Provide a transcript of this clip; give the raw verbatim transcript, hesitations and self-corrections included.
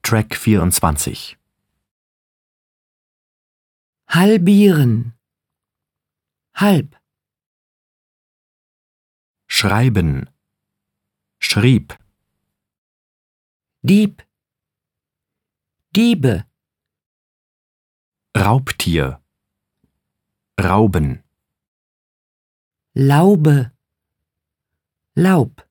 Track vierundzwanzig. Halbieren. Halb. Schreiben. Schrieb. Dieb. Diebe. Raubtier. Rauben. Laube. Laub.